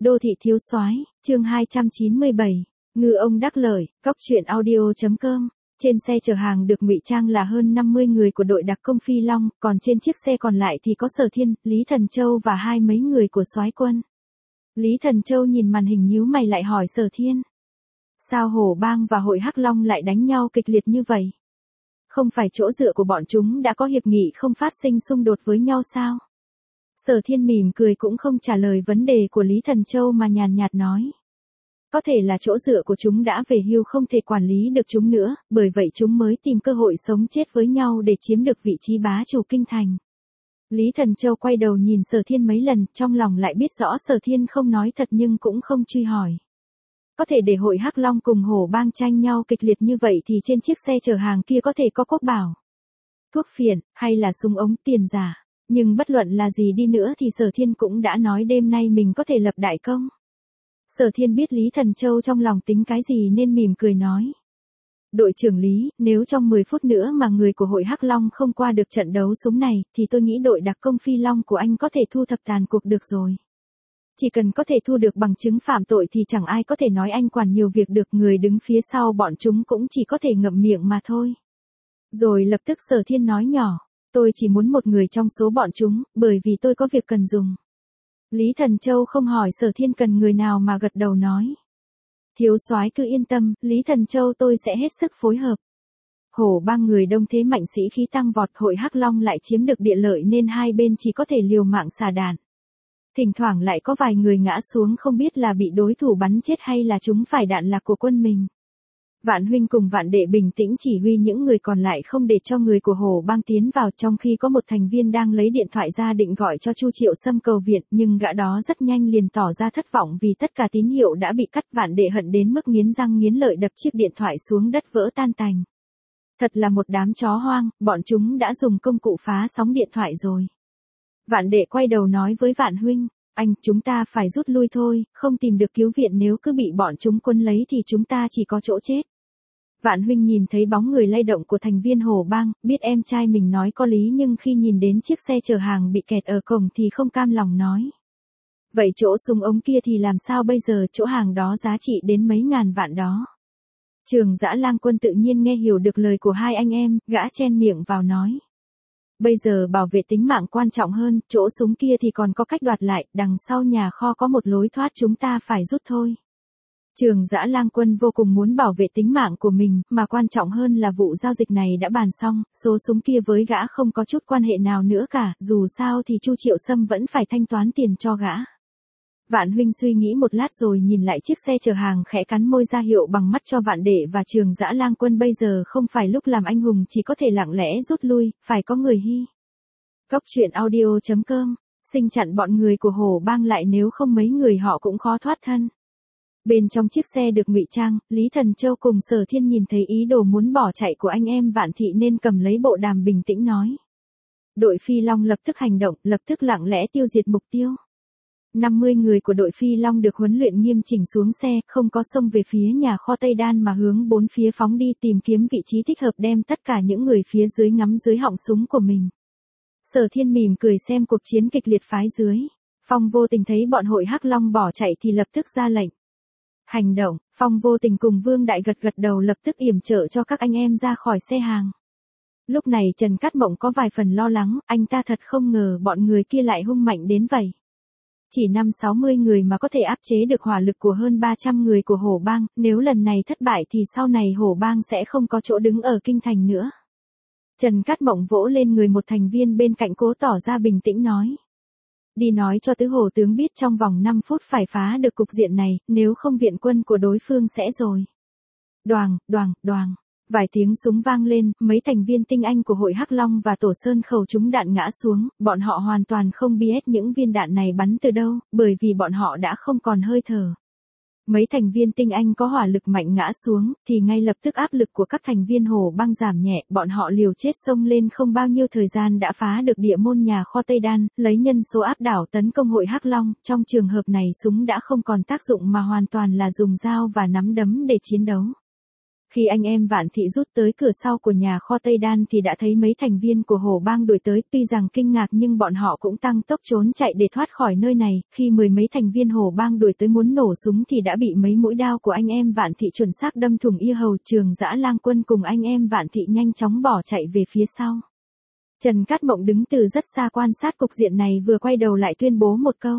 Đô thị thiếu soái, chương 297. Ngư ông đắc lợi, cóc truyện audio.com. Trên xe chở hàng được ngụy trang là hơn 50 người của đội đặc công Phi Long, còn trên chiếc xe còn lại thì có Sở Thiên, Lý Thần Châu và hai mấy người của soái quân. Lý Thần Châu nhìn màn hình nhíu mày lại hỏi Sở Thiên. Sao Hổ Bang và Hội Hắc Long lại đánh nhau kịch liệt như vậy? Không phải chỗ dựa của bọn chúng đã có hiệp nghị không phát sinh xung đột với nhau sao? Sở Thiên mỉm cười cũng không trả lời vấn đề của Lý Thần Châu mà nhàn nhạt nói. Có thể là chỗ dựa của chúng đã về hưu không thể quản lý được chúng nữa, bởi vậy chúng mới tìm cơ hội sống chết với nhau để chiếm được vị trí bá chủ kinh thành. Lý Thần Châu quay đầu nhìn Sở Thiên mấy lần, trong lòng lại biết rõ Sở Thiên không nói thật nhưng cũng không truy hỏi. Có thể để Hội Hắc Long cùng Hổ Bang tranh nhau kịch liệt như vậy thì trên chiếc xe chở hàng kia có thể có quốc bảo, thuốc phiện, hay là súng ống tiền giả. Nhưng bất luận là gì đi nữa thì Sở Thiên cũng đã nói đêm nay mình có thể lập đại công. Sở Thiên biết Lý Thần Châu trong lòng tính cái gì nên mỉm cười nói. Đội trưởng Lý, nếu trong 10 phút nữa mà người của Hội Hắc Long không qua được trận đấu súng này, thì tôi nghĩ đội đặc công Phi Long của anh có thể thu thập tàn cuộc được rồi. Chỉ cần có thể thu được bằng chứng phạm tội thì chẳng ai có thể nói anh quản nhiều việc được, người đứng phía sau bọn chúng cũng chỉ có thể ngậm miệng mà thôi. Rồi lập tức Sở Thiên nói nhỏ. Tôi chỉ muốn một người trong số bọn chúng, bởi vì tôi có việc cần dùng. Lý Thần Châu không hỏi Sở Thiên cần người nào mà gật đầu nói. Thiếu soái cứ yên tâm, Lý Thần Châu tôi sẽ hết sức phối hợp. Hổ Bang người đông thế mạnh sĩ khí tăng vọt, Hội Hắc Long lại chiếm được địa lợi nên hai bên chỉ có thể liều mạng xả đạn. Thỉnh thoảng lại có vài người ngã xuống không biết là bị đối thủ bắn chết hay là chúng phải đạn lạc của quân mình. Vạn Huynh cùng Vạn Đệ bình tĩnh chỉ huy những người còn lại không để cho người của Hổ Bang tiến vào, trong khi có một thành viên đang lấy điện thoại ra định gọi cho Chu Triệu Sâm cầu viện, nhưng gã đó rất nhanh liền tỏ ra thất vọng vì tất cả tín hiệu đã bị cắt. Vạn Đệ hận đến mức nghiến răng nghiến lợi đập chiếc điện thoại xuống đất vỡ tan tành. Thật là một đám chó hoang, bọn chúng đã dùng công cụ phá sóng điện thoại rồi. Vạn Đệ quay đầu nói với Vạn Huynh, anh, chúng ta phải rút lui thôi, không tìm được cứu viện, nếu cứ bị bọn chúng quân lấy thì chúng ta chỉ có chỗ chết. Vạn Huynh nhìn thấy bóng người lay động của thành viên Hổ Bang, biết em trai mình nói có lý nhưng khi nhìn đến chiếc xe chở hàng bị kẹt ở cổng thì không cam lòng nói. Vậy chỗ súng ống kia thì làm sao bây giờ, chỗ hàng đó giá trị đến mấy ngàn vạn đó. Trường Dã Lang Quân tự nhiên nghe hiểu được lời của hai anh em, gã chen miệng vào nói. Bây giờ bảo vệ tính mạng quan trọng hơn, chỗ súng kia thì còn có cách đoạt lại, đằng sau nhà kho có một lối thoát, chúng ta phải rút thôi. Trường Dã Lang Quân vô cùng muốn bảo vệ tính mạng của mình, mà quan trọng hơn là vụ giao dịch này đã bàn xong, số súng kia với gã không có chút quan hệ nào nữa cả, dù sao thì Chu Triệu Sâm vẫn phải thanh toán tiền cho gã. Vạn Huynh suy nghĩ một lát rồi nhìn lại chiếc xe chở hàng, khẽ cắn môi ra hiệu bằng mắt cho Vạn Đệ và Trường Dã Lang Quân, bây giờ không phải lúc làm anh hùng, chỉ có thể lặng lẽ rút lui, phải có người hy. Cóc truyện audio.com, sinh chặn bọn người của Hổ Bang lại, nếu không mấy người họ cũng khó thoát thân. Bên trong chiếc xe được ngụy trang, Lý Thần Châu cùng Sở Thiên nhìn thấy ý đồ muốn bỏ chạy của anh em Vạn Thị nên cầm lấy bộ đàm bình tĩnh nói. Đội Phi Long lập tức hành động, lập tức lặng lẽ tiêu diệt mục tiêu. 50 người của đội Phi Long được huấn luyện nghiêm chỉnh xuống xe, không có xông về phía nhà kho Tây Đan mà hướng bốn phía phóng đi, tìm kiếm vị trí thích hợp đem tất cả những người phía dưới ngắm dưới họng súng của mình. Sở Thiên mỉm cười xem cuộc chiến kịch liệt phái dưới. Phong Vô Tình thấy bọn Hội Hắc Long bỏ chạy thì lập tức ra lệnh. Hành động. Phong Vô Tình cùng Vương Đại gật đầu lập tức yểm trợ cho các anh em ra khỏi xe hàng. Lúc này Trần Cát Mộng có vài phần lo lắng, anh ta thật không ngờ bọn người kia lại hung mạnh đến vậy. Chỉ 50-60 người mà có thể áp chế được hỏa lực của hơn 300 người của Hổ Bang, nếu lần này thất bại thì sau này Hổ Bang sẽ không có chỗ đứng ở kinh thành nữa. Trần Cát Mộng vỗ lên người một thành viên bên cạnh cố tỏ ra bình tĩnh nói. Đi nói cho Tứ Hổ tướng biết trong vòng 5 phút phải phá được cục diện này, nếu không viện quân của đối phương sẽ rồi. Đoàng, đoàng, đoàng. Vài tiếng súng vang lên, mấy thành viên tinh anh của Hội Hắc Long và Tổ Sơn Khẩu trúng đạn ngã xuống, bọn họ hoàn toàn không biết những viên đạn này bắn từ đâu, bởi vì bọn họ đã không còn hơi thở. Mấy thành viên tinh anh có hỏa lực mạnh ngã xuống, thì ngay lập tức áp lực của các thành viên Hổ Bang giảm nhẹ, bọn họ liều chết xông lên, không bao nhiêu thời gian đã phá được địa môn nhà kho Tây Đan, lấy nhân số áp đảo tấn công Hội Hắc Long. Trong trường hợp này súng đã không còn tác dụng mà hoàn toàn là dùng dao và nắm đấm để chiến đấu. Khi anh em Vạn Thị rút tới cửa sau của nhà kho Tây Đan thì đã thấy mấy thành viên của Hổ Bang đuổi tới, tuy rằng kinh ngạc nhưng bọn họ cũng tăng tốc trốn chạy để thoát khỏi nơi này, khi mười mấy thành viên Hổ Bang đuổi tới muốn nổ súng thì đã bị mấy mũi đao của anh em Vạn Thị chuẩn xác đâm thủng yết hầu. Trường Dã Lang Quân cùng anh em Vạn Thị nhanh chóng bỏ chạy về phía sau. Trần Cát Mộng đứng từ rất xa quan sát cục diện này, vừa quay đầu lại tuyên bố một câu.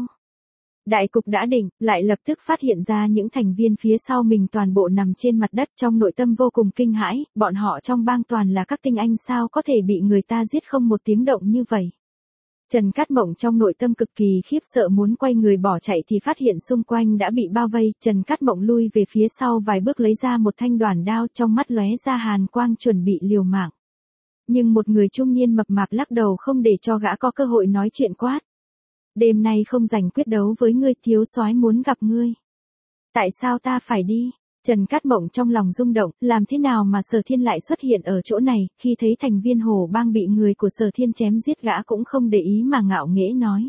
Đại cục đã định, lại lập tức phát hiện ra những thành viên phía sau mình toàn bộ nằm trên mặt đất, trong nội tâm vô cùng kinh hãi, bọn họ trong bang toàn là các tinh anh sao có thể bị người ta giết không một tiếng động như vậy. Trần Cát Mộng trong nội tâm cực kỳ khiếp sợ, muốn quay người bỏ chạy thì phát hiện xung quanh đã bị bao vây. Trần Cát Mộng lui về phía sau vài bước lấy ra một thanh đoản đao, trong mắt lóe ra hàn quang chuẩn bị liều mạng. Nhưng một người trung niên mập mạp lắc đầu không để cho gã có cơ hội nói chuyện, quát. Đêm nay không rảnh quyết đấu với ngươi, thiếu soái muốn gặp ngươi. Tại sao ta phải đi? Trần Cát Mộng trong lòng rung động, làm thế nào mà Sở Thiên lại xuất hiện ở chỗ này, khi thấy thành viên Hổ Bang bị người của Sở Thiên chém giết gã cũng không để ý mà ngạo nghễ nói.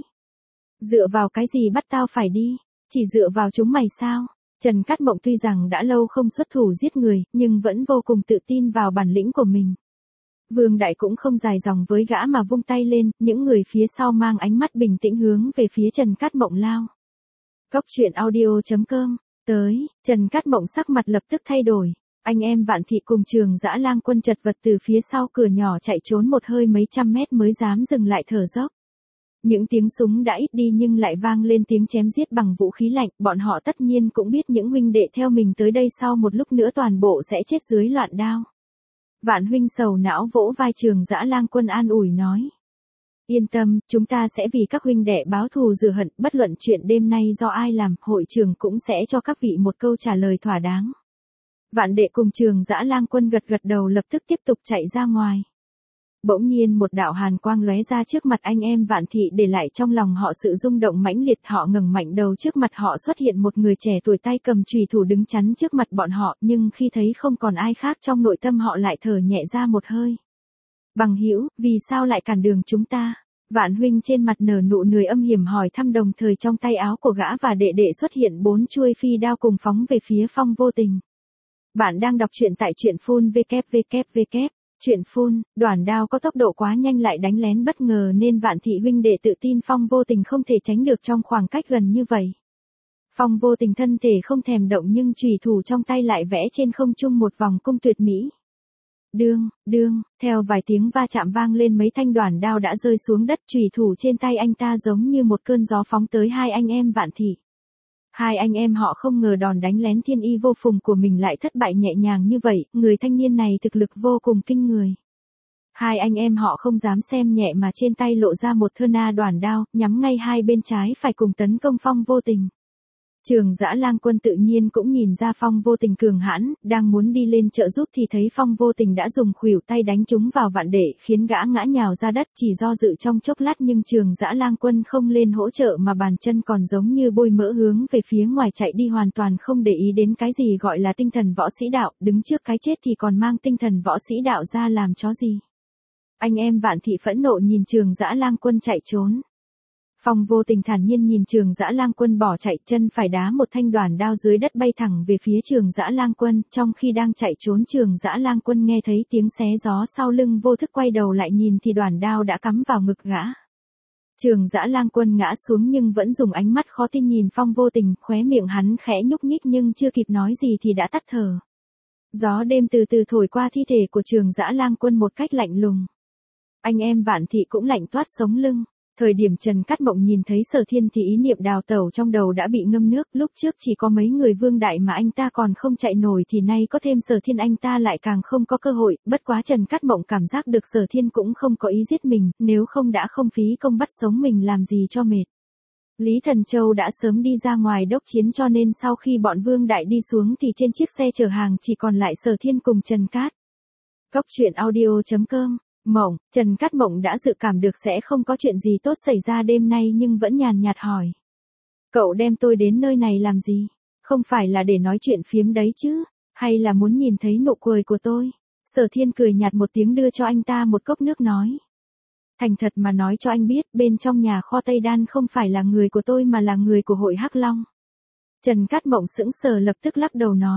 Dựa vào cái gì bắt tao phải đi? Chỉ dựa vào chúng mày sao? Trần Cát Mộng tuy rằng đã lâu không xuất thủ giết người, nhưng vẫn vô cùng tự tin vào bản lĩnh của mình. Vương Đại cũng không dài dòng với gã mà vung tay lên, những người phía sau mang ánh mắt bình tĩnh hướng về phía Trần Cát Mộng lao. Cốc truyện audio.com. Tới, Trần Cát Mộng sắc mặt lập tức thay đổi. Anh em Vạn Thị cùng Trường Dã Lang Quân chật vật từ phía sau cửa nhỏ chạy trốn một hơi mấy trăm mét mới dám dừng lại thở dốc. Những tiếng súng đã ít đi nhưng lại vang lên tiếng chém giết bằng vũ khí lạnh, bọn họ tất nhiên cũng biết những huynh đệ theo mình tới đây sau một lúc nữa toàn bộ sẽ chết dưới loạn đao. Vạn huynh sầu não vỗ vai Trường Dã Lang Quân an ủi nói. Yên tâm, chúng ta sẽ vì các huynh đệ báo thù rửa hận, bất luận chuyện đêm nay do ai làm, hội trưởng cũng sẽ cho các vị một câu trả lời thỏa đáng. Vạn đệ cùng Trường Dã Lang Quân gật gật đầu lập tức tiếp tục chạy ra ngoài. Bỗng nhiên một đạo hàn quang lóe ra trước mặt anh em Vạn Thị, để lại trong lòng họ sự rung động mãnh liệt. Họ ngẩng mạnh đầu, trước mặt họ xuất hiện một người trẻ tuổi tay cầm chùy thủ đứng chắn trước mặt bọn họ, nhưng khi thấy không còn ai khác trong nội tâm họ lại thở nhẹ ra một hơi. Bằng hữu, vì sao lại cản đường chúng ta? Vạn huynh trên mặt nở nụ cười âm hiểm hỏi thăm, đồng thời trong tay áo của gã và đệ đệ xuất hiện 4 chuôi phi đao cùng phóng về phía Phong Vô Tình. Bạn đang đọc truyện tại truyện phun www. Truyện phun, đoản đao có tốc độ quá nhanh lại đánh lén bất ngờ nên Vạn Thị huynh đệ tự tin Phong Vô Tình không thể tránh được trong khoảng cách gần như vậy. Phong Vô Tình thân thể không thèm động nhưng chùy thủ trong tay lại vẽ trên không trung một vòng cung tuyệt mỹ. Đương, đương, theo vài tiếng va chạm vang lên mấy thanh đoản đao đã rơi xuống đất, chùy thủ trên tay anh ta giống như một cơn gió phóng tới hai anh em Vạn Thị. Hai anh em họ không ngờ đòn đánh lén thiên y vô phùng của mình lại thất bại nhẹ nhàng như vậy, người thanh niên này thực lực vô cùng kinh người. Hai anh em họ không dám xem nhẹ mà trên tay lộ ra một thơ na đoản đao, nhắm ngay hai bên trái phải cùng tấn công Phong Vô Tình. Trường Dã Lang Quân tự nhiên cũng nhìn ra Phong Vô Tình cường hãn, đang muốn đi lên trợ giúp thì thấy Phong Vô Tình đã dùng khuỷu tay đánh trúng vào Vạn Đệ, khiến gã ngã nhào ra đất, chỉ do dự trong chốc lát nhưng Trường Dã Lang Quân không lên hỗ trợ mà bàn chân còn giống như bôi mỡ hướng về phía ngoài chạy đi, hoàn toàn không để ý đến cái gì gọi là tinh thần võ sĩ đạo, đứng trước cái chết thì còn mang tinh thần võ sĩ đạo ra làm chó gì. Anh em Vạn Thị phẫn nộ nhìn Trường Dã Lang Quân chạy trốn. Phong Vô Tình thản nhiên nhìn Trường Dã Lang Quân bỏ chạy, chân phải đá một thanh đoản đao dưới đất bay thẳng về phía Trường Dã Lang Quân, trong khi đang chạy trốn Trường Dã Lang Quân nghe thấy tiếng xé gió sau lưng, vô thức quay đầu lại nhìn thì đoản đao đã cắm vào ngực gã. Trường Dã Lang Quân ngã xuống nhưng vẫn dùng ánh mắt khó tin nhìn Phong Vô Tình, khóe miệng hắn khẽ nhúc nhích nhưng chưa kịp nói gì thì đã tắt thở. Gió đêm từ từ thổi qua thi thể của Trường Dã Lang Quân một cách lạnh lùng. Anh em Vạn Thị cũng lạnh toát sống lưng. Thời điểm Trần Cát Mộng nhìn thấy Sở Thiên thì ý niệm đào tẩu trong đầu đã bị ngâm nước, lúc trước chỉ có mấy người Vương Đại mà anh ta còn không chạy nổi thì nay có thêm Sở Thiên anh ta lại càng không có cơ hội, bất quá Trần Cát Mộng cảm giác được Sở Thiên cũng không có ý giết mình, nếu không đã không phí công bắt sống mình làm gì cho mệt. Lý Thần Châu đã sớm đi ra ngoài đốc chiến cho nên sau khi bọn Vương Đại đi xuống thì trên chiếc xe chở hàng chỉ còn lại Sở Thiên cùng Trần Cát. Cốc truyện audio.com. Mộng, Trần Cát Mộng đã dự cảm được sẽ không có chuyện gì tốt xảy ra đêm nay nhưng vẫn nhàn nhạt hỏi. Cậu đem tôi đến nơi này làm gì? Không phải là để nói chuyện phiếm đấy chứ? Hay là muốn nhìn thấy nụ cười của tôi? Sở Thiên cười nhạt một tiếng đưa cho anh ta một cốc nước nói. Thành thật mà nói cho anh biết, bên trong nhà kho Tây Đan không phải là người của tôi mà là người của hội Hắc Long. Trần Cát Mộng sững sờ lập tức lắc đầu nói.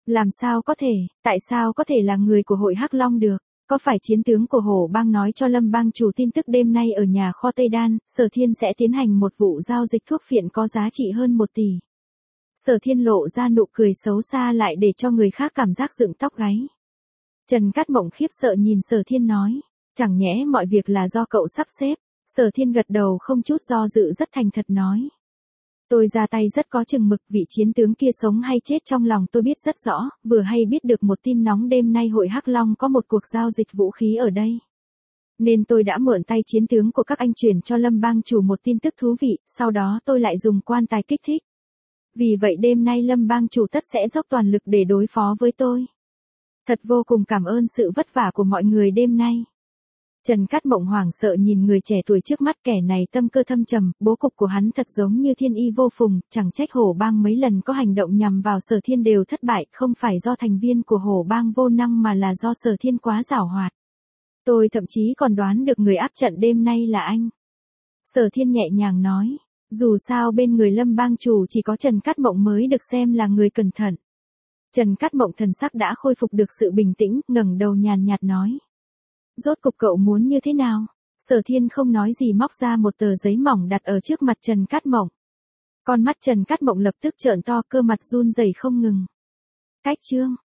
Làm sao có thể, tại sao có thể là người của hội Hắc Long được? Có phải chiến tướng của Hổ Bang nói cho Lâm Bang chủ tin tức đêm nay ở nhà kho Tây Đan, Sở Thiên sẽ tiến hành một vụ giao dịch thuốc phiện có giá trị hơn 1 tỷ. Sở Thiên lộ ra nụ cười xấu xa lại để cho người khác cảm giác dựng tóc gáy. Trần Cát Mộng khiếp sợ nhìn Sở Thiên nói, chẳng nhẽ mọi việc là do cậu sắp xếp. Sở Thiên gật đầu không chút do dự rất thành thật nói. Tôi ra tay rất có chừng mực, vị chiến tướng kia sống hay chết trong lòng tôi biết rất rõ, vừa hay biết được một tin nóng đêm nay hội Hắc Long có một cuộc giao dịch vũ khí ở đây. Nên tôi đã mượn tay chiến tướng của các anh chuyển cho Lâm Bang chủ một tin tức thú vị, sau đó tôi lại dùng quan tài kích thích. Vì vậy đêm nay Lâm Bang chủ tất sẽ dốc toàn lực để đối phó với tôi. Thật vô cùng cảm ơn sự vất vả của mọi người đêm nay. Trần Cát Mộng hoảng sợ nhìn người trẻ tuổi trước mắt, kẻ này tâm cơ thâm trầm, bố cục của hắn thật giống như thiên y vô phùng, chẳng trách Hổ Bang mấy lần có hành động nhằm vào Sở Thiên đều thất bại, không phải do thành viên của Hổ Bang vô năng mà là do Sở Thiên quá giảo hoạt. Tôi thậm chí còn đoán được người áp trận đêm nay là anh. Sở Thiên nhẹ nhàng nói, dù sao bên người Lâm Bang chủ chỉ có Trần Cát Mộng mới được xem là người cẩn thận. Trần Cát Mộng thần sắc đã khôi phục được sự bình tĩnh, ngẩng đầu nhàn nhạt nói. Rốt cục cậu muốn như thế nào? Sở Thiên không nói gì móc ra một tờ giấy mỏng đặt ở trước mặt Trần Cát Mộng. Con mắt Trần Cát Mộng lập tức trợn to, cơ mặt run rẩy không ngừng. Cách chương